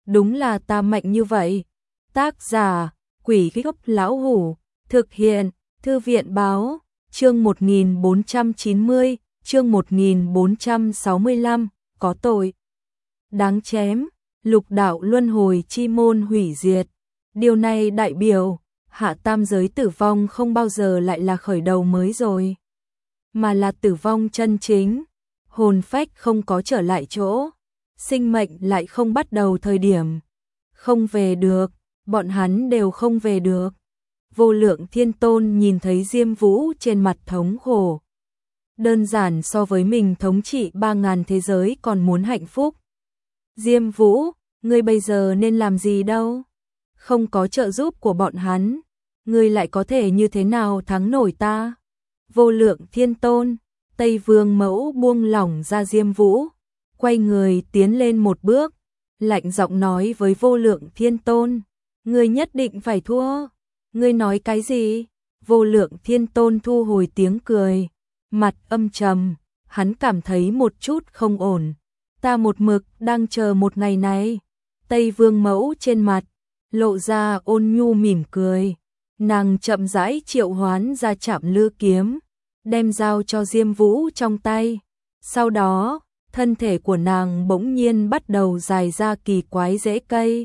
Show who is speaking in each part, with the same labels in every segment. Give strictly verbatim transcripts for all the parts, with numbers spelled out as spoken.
Speaker 1: đúng là ta mạnh như vậy. Tác giả, Quỷ Gốc Lão Hủ, thực hiện, Thư viện Báo, chương một nghìn bốn trăm chín mươi, chương một nghìn bốn trăm sáu mươi lăm, có tội. Đáng chém, lục đạo luân hồi chi môn hủy diệt. Điều này đại biểu, hạ tam giới tử vong không bao giờ lại là khởi đầu mới rồi, mà là tử vong chân chính. Hồn phách không có trở lại chỗ, sinh mệnh lại không bắt đầu thời điểm. Không về được, bọn hắn đều không về được. Vô Lượng Thiên Tôn nhìn thấy Diêm Vũ trên mặt thống khổ. Đơn giản so với mình thống trị ba ngàn thế giới còn muốn hạnh phúc. Diêm Vũ, ngươi bây giờ nên làm gì đâu? Không có trợ giúp của bọn hắn, ngươi lại có thể như thế nào thắng nổi ta? Vô Lượng Thiên Tôn, Tây Vương Mẫu buông lỏng ra Diêm Vũ, quay người tiến lên một bước, lạnh giọng nói với Vô Lượng Thiên Tôn, ngươi nhất định phải thua. Ngươi nói cái gì? Vô Lượng Thiên Tôn thu hồi tiếng cười, mặt âm trầm, hắn cảm thấy một chút không ổn. Ta một mực đang chờ một ngày này. Tây Vương Mẫu trên mặt lộ ra ôn nhu mỉm cười, nàng chậm rãi triệu hoán ra Trảm Lư kiếm, đem giao cho Diêm Vũ trong tay. Sau đó, thân thể của nàng bỗng nhiên bắt đầu dài ra kỳ quái rễ cây.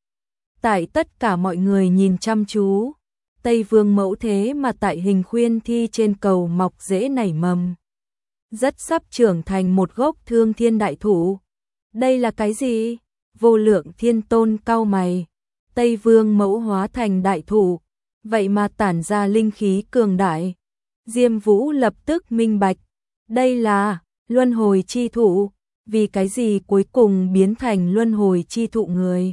Speaker 1: Tại tất cả mọi người nhìn chăm chú, Tây Vương Mẫu thế mà tại hình khuyên thi trên cầu mọc rễ nảy mầm, rất sắp trưởng thành một gốc Thương Thiên đại thụ. Đây là cái gì? Vô Lượng Thiên Tôn cau mày. Tây Vương Mẫu hóa thành đại thụ, vậy mà tản ra linh khí cường đại. Diêm Vũ lập tức minh bạch, đây là luân hồi chi thụ. Vì cái gì cuối cùng biến thành luân hồi chi thụ người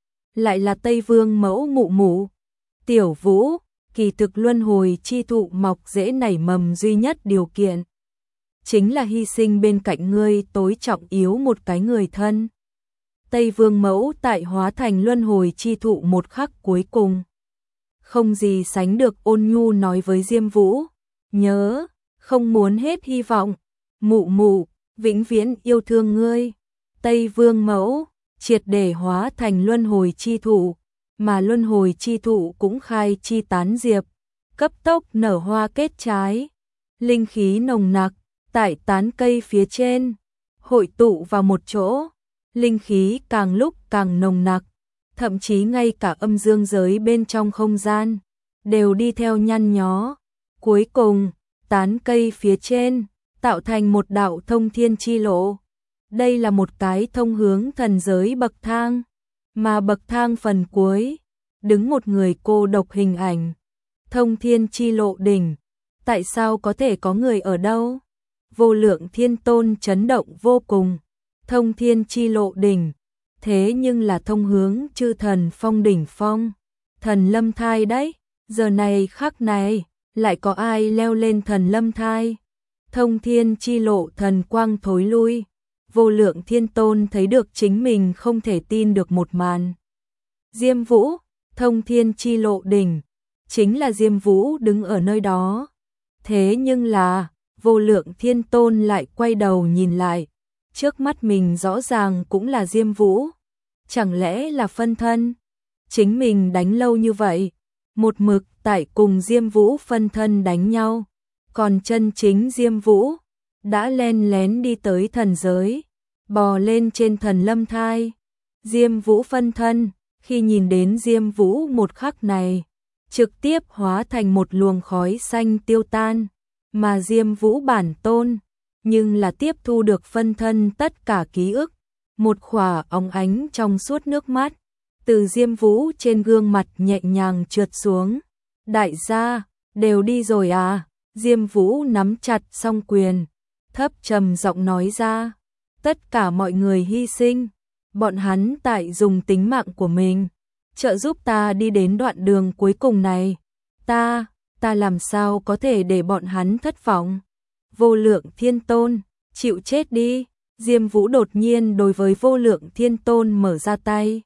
Speaker 1: lại là Tây Vương Mẫu mụ mụ? Tiểu Vũ, kỳ thực luân hồi chi thụ mọc rễ nảy mầm duy nhất điều kiện chính là hy sinh bên cạnh ngươi tối trọng yếu một cái người thân. Tây Vương Mẫu tại hóa thành luân hồi chi thụ một khắc cuối cùng, không gì sánh được ôn nhu nói với Diêm Vũ, nhớ, không muốn hết hy vọng, mụ mụ, vĩnh viễn yêu thương ngươi. Tây Vương Mẫu triệt để hóa thành luân hồi chi thụ, mà luân hồi chi thụ cũng khai chi tán diệp, cấp tốc nở hoa kết trái, linh khí nồng nặc tại tán cây phía trên hội tụ vào một chỗ, linh khí càng lúc càng nồng nặc, thậm chí ngay cả âm dương giới bên trong không gian đều đi theo nhăn nhó. Cuối cùng, tán cây phía trên tạo thành một đạo thông thiên chi lộ. Đây là một cái thông hướng thần giới bậc thang, mà bậc thang phần cuối đứng một người cô độc hình ảnh. Thông thiên chi lộ đỉnh, tại sao có thể có người ở đâu? Vô Lượng Thiên Tôn chấn động vô cùng. Thông thiên chi lộ đỉnh, thế nhưng là thông hướng chư thần phong đỉnh phong, thần lâm thai đấy. Giờ này khắc này, lại có ai leo lên thần lâm thai? Thông thiên chi lộ thần quang thối lui. Vô Lượng Thiên Tôn thấy được chính mình không thể tin được một màn. Diêm Vũ, thông thiên chi lộ đỉnh, chính là Diêm Vũ đứng ở nơi đó. Thế nhưng là, Vô Lượng Thiên Tôn lại quay đầu nhìn lại, trước mắt mình rõ ràng cũng là Diêm Vũ. Chẳng lẽ là phân thân? Chính mình đánh lâu như vậy, một mực tại cùng Diêm Vũ phân thân đánh nhau, còn chân chính Diêm Vũ đã len lén đi tới thần giới, bò lên trên thần lâm thai. Diêm Vũ phân thân, khi nhìn đến Diêm Vũ một khắc này, trực tiếp hóa thành một luồng khói xanh tiêu tan, mà Diêm Vũ bản tôn, nhưng là tiếp thu được phân thân tất cả ký ức. Một khỏa óng ánh trong suốt nước mắt từ Diêm Vũ trên gương mặt nhẹ nhàng trượt xuống. Đại gia, đều đi rồi à? Diêm Vũ nắm chặt song quyền, thấp trầm giọng nói ra, tất cả mọi người hy sinh, bọn hắn tại dùng tính mạng của mình trợ giúp ta đi đến đoạn đường cuối cùng này. Ta, ta làm sao có thể để bọn hắn thất vọng? Vô Lượng Thiên Tôn, chịu chết đi. Diêm Vũ đột nhiên đối với Vô Lượng Thiên Tôn mở ra tay.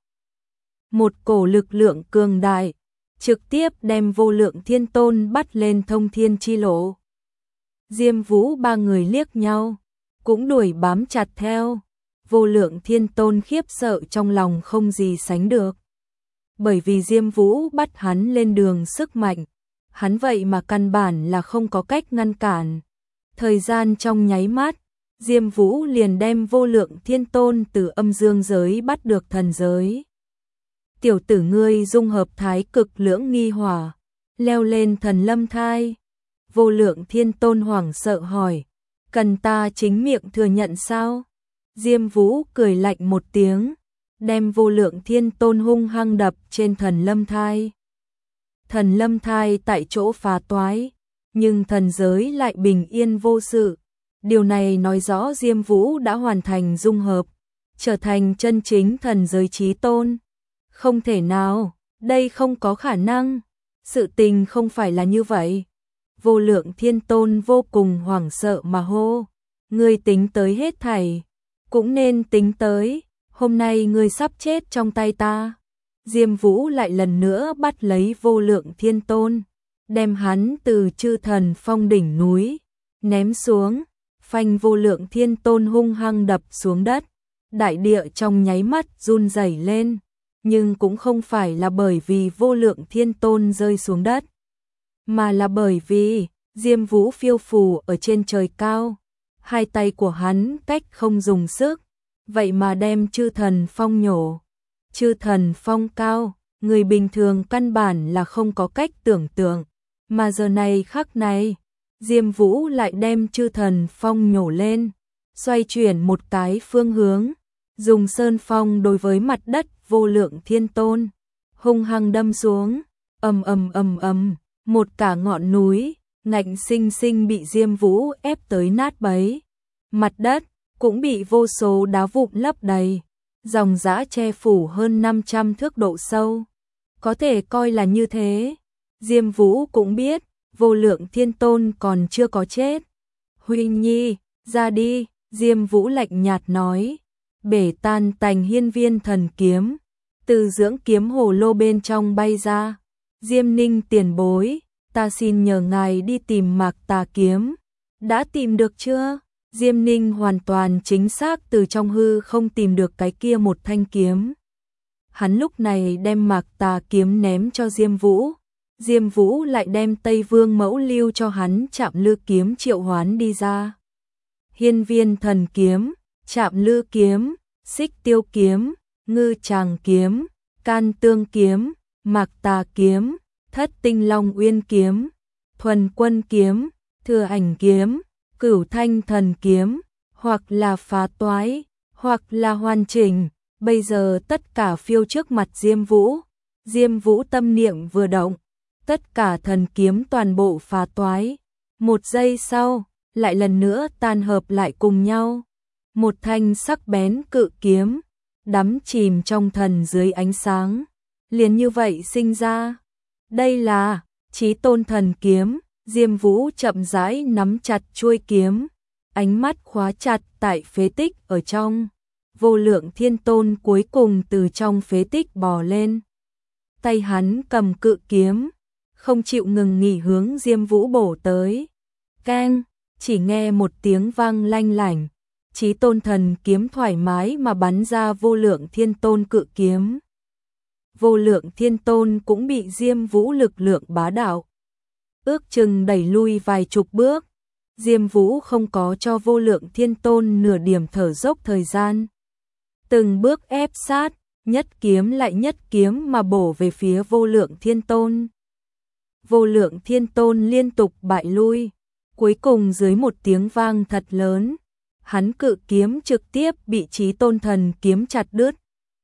Speaker 1: Một cổ lực lượng cường đại, trực tiếp đem Vô Lượng Thiên Tôn bắt lên thông thiên chi lộ. Diêm Vũ ba người liếc nhau, cũng đuổi bám chặt theo. Vô Lượng Thiên Tôn khiếp sợ trong lòng không gì sánh được. Bởi vì Diêm Vũ bắt hắn lên đường sức mạnh, hắn vậy mà căn bản là không có cách ngăn cản. Thời gian trong nháy mắt, Diêm Vũ liền đem Vô Lượng Thiên Tôn từ âm dương giới bắt được thần giới. Tiểu tử ngươi dung hợp thái cực lưỡng nghi hỏa, leo lên thần lâm thai. Vô Lượng Thiên Tôn hoảng sợ hỏi, cần ta chính miệng thừa nhận sao? Diêm Vũ cười lạnh một tiếng, đem Vô Lượng Thiên Tôn hung hăng đập trên thần lâm thai. Thần lâm thai tại chỗ phá toái, nhưng thần giới lại bình yên vô sự. Điều này nói rõ Diêm Vũ đã hoàn thành dung hợp, trở thành chân chính thần giới chí tôn. Không thể nào, đây không có khả năng, sự tình không phải là như vậy. Vô Lượng Thiên Tôn vô cùng hoảng sợ mà hô, ngươi tính tới hết thảy, cũng nên tính tới, hôm nay ngươi sắp chết trong tay ta. Diêm Vũ lại lần nữa bắt lấy Vô Lượng Thiên Tôn, đem hắn từ chư thần phong đỉnh núi ném xuống, phanh Vô Lượng Thiên Tôn hung hăng đập xuống đất. Đại địa trong nháy mắt run rẩy lên, nhưng cũng không phải là bởi vì Vô Lượng Thiên Tôn rơi xuống đất, mà là bởi vì Diêm Vũ phiêu phù ở trên trời cao, hai tay của hắn cách không dùng sức, vậy mà đem chư thần phong nhổ. Chư thần phong cao, người bình thường căn bản là không có cách tưởng tượng, mà giờ này khắc này, Diêm Vũ lại đem chư thần phong nhổ lên, xoay chuyển một cái phương hướng, dùng sơn phong đối với mặt đất Vô Lượng Thiên Tôn, hung hăng đâm xuống, ầm ầm ầm ầm, một cả ngọn núi, ngạnh sinh sinh bị Diêm Vũ ép tới nát bấy. Mặt đất cũng bị vô số đá vụn lấp đầy, dòng dã che phủ hơn năm trăm thước độ sâu. Có thể coi là như thế. Diêm Vũ cũng biết, Vô Lượng Thiên Tôn còn chưa có chết. Huynh nhi, ra đi, Diêm Vũ lạnh nhạt nói. Bể tan tành hiên viên thần kiếm, từ dưỡng kiếm hồ lô bên trong bay ra. Diêm Ninh tiền bối, ta xin nhờ ngài đi tìm Mạc Tà kiếm. Đã tìm được chưa? Diêm Ninh hoàn toàn chính xác từ trong hư không tìm được cái kia một thanh kiếm. Hắn lúc này đem Mạc Tà kiếm ném cho Diêm Vũ. Diêm Vũ lại đem Tây Vương Mẫu lưu cho hắn Trạm Lư kiếm triệu hoán đi ra. Hiên viên thần kiếm, Trạm Lư kiếm, Xích Tiêu kiếm, Ngư Tràng kiếm, Can Tương kiếm, Mạc Tà kiếm, Thất Tinh Long Uyên kiếm, Thuần Quân kiếm, Thừa Ảnh kiếm, Cửu Thanh thần kiếm, hoặc là phá toái, hoặc là hoàn chỉnh. Bây giờ tất cả phiêu trước mặt Diêm Vũ. Diêm Vũ tâm niệm vừa động, tất cả thần kiếm toàn bộ phá toái. Một giây sau, lại lần nữa tan hợp lại cùng nhau. Một thanh sắc bén cự kiếm, đắm chìm trong thần dưới ánh sáng, liền như vậy sinh ra. Đây là Chí Tôn thần kiếm. Diêm Vũ chậm rãi nắm chặt chuôi kiếm, ánh mắt khóa chặt tại phế tích ở trong. Vô Lượng Thiên Tôn cuối cùng từ trong phế tích bò lên. Tay hắn cầm cự kiếm, không chịu ngừng nghỉ hướng Diêm Vũ bổ tới. Keng, chỉ nghe một tiếng vang lanh lảnh, Chí Tôn thần kiếm thoải mái mà bắn ra Vô Lượng Thiên Tôn cự kiếm. Vô Lượng Thiên Tôn cũng bị Diêm Vũ lực lượng bá đạo ước chừng đẩy lui vài chục bước. Diêm Vũ không có cho Vô Lượng Thiên Tôn nửa điểm thở dốc thời gian. Từng bước ép sát, nhất kiếm lại nhất kiếm mà bổ về phía Vô Lượng Thiên Tôn. Vô Lượng Thiên Tôn liên tục bại lui, cuối cùng dưới một tiếng vang thật lớn, hắn cự kiếm trực tiếp bị Chí Tôn thần kiếm chặt đứt.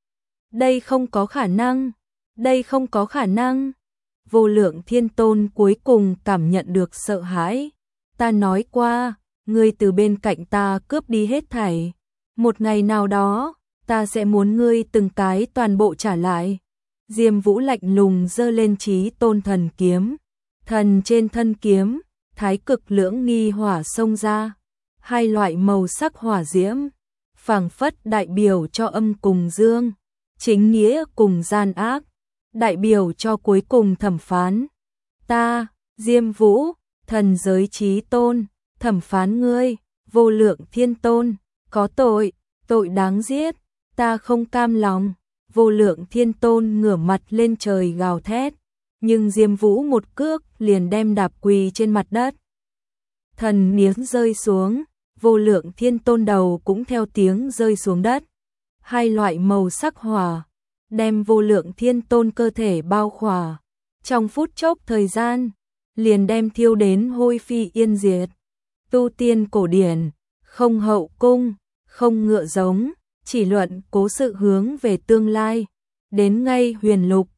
Speaker 1: Đây không có khả năng, đây không có khả năng. Vô Lượng Thiên Tôn cuối cùng cảm nhận được sợ hãi. Ta nói qua, ngươi từ bên cạnh ta cướp đi hết thảy. Một ngày nào đó, ta sẽ muốn ngươi từng cái toàn bộ trả lại. Diêm Vũ lạnh lùng giơ lên Chí Tôn thần kiếm. Thần trên thân kiếm, thái cực lưỡng nghi hỏa xông ra. Hai loại màu sắc hỏa diễm, phảng phất đại biểu cho âm cùng dương, chính nghĩa cùng gian ác, đại biểu cho cuối cùng thẩm phán. Ta, Diêm Vũ, thần giới Chí Tôn, thẩm phán ngươi, Vô Lượng Thiên Tôn, có tội, tội đáng giết, ta không cam lòng. Vô Lượng Thiên Tôn ngửa mặt lên trời gào thét, nhưng Diêm Vũ một cước liền đem đạp quỳ trên mặt đất. Thần niếng rơi xuống, Vô Lượng Thiên Tôn đầu cũng theo tiếng rơi xuống đất. Hai loại màu sắc hỏa đem Vô Lượng Thiên Tôn cơ thể bao khỏa, trong phút chốc thời gian liền đem thiêu đến hôi phi yên diệt. Tu tiên cổ điển, không hậu cung, không ngựa giống, chỉ luận cố sự hướng về tương lai. Đến ngay huyền lục,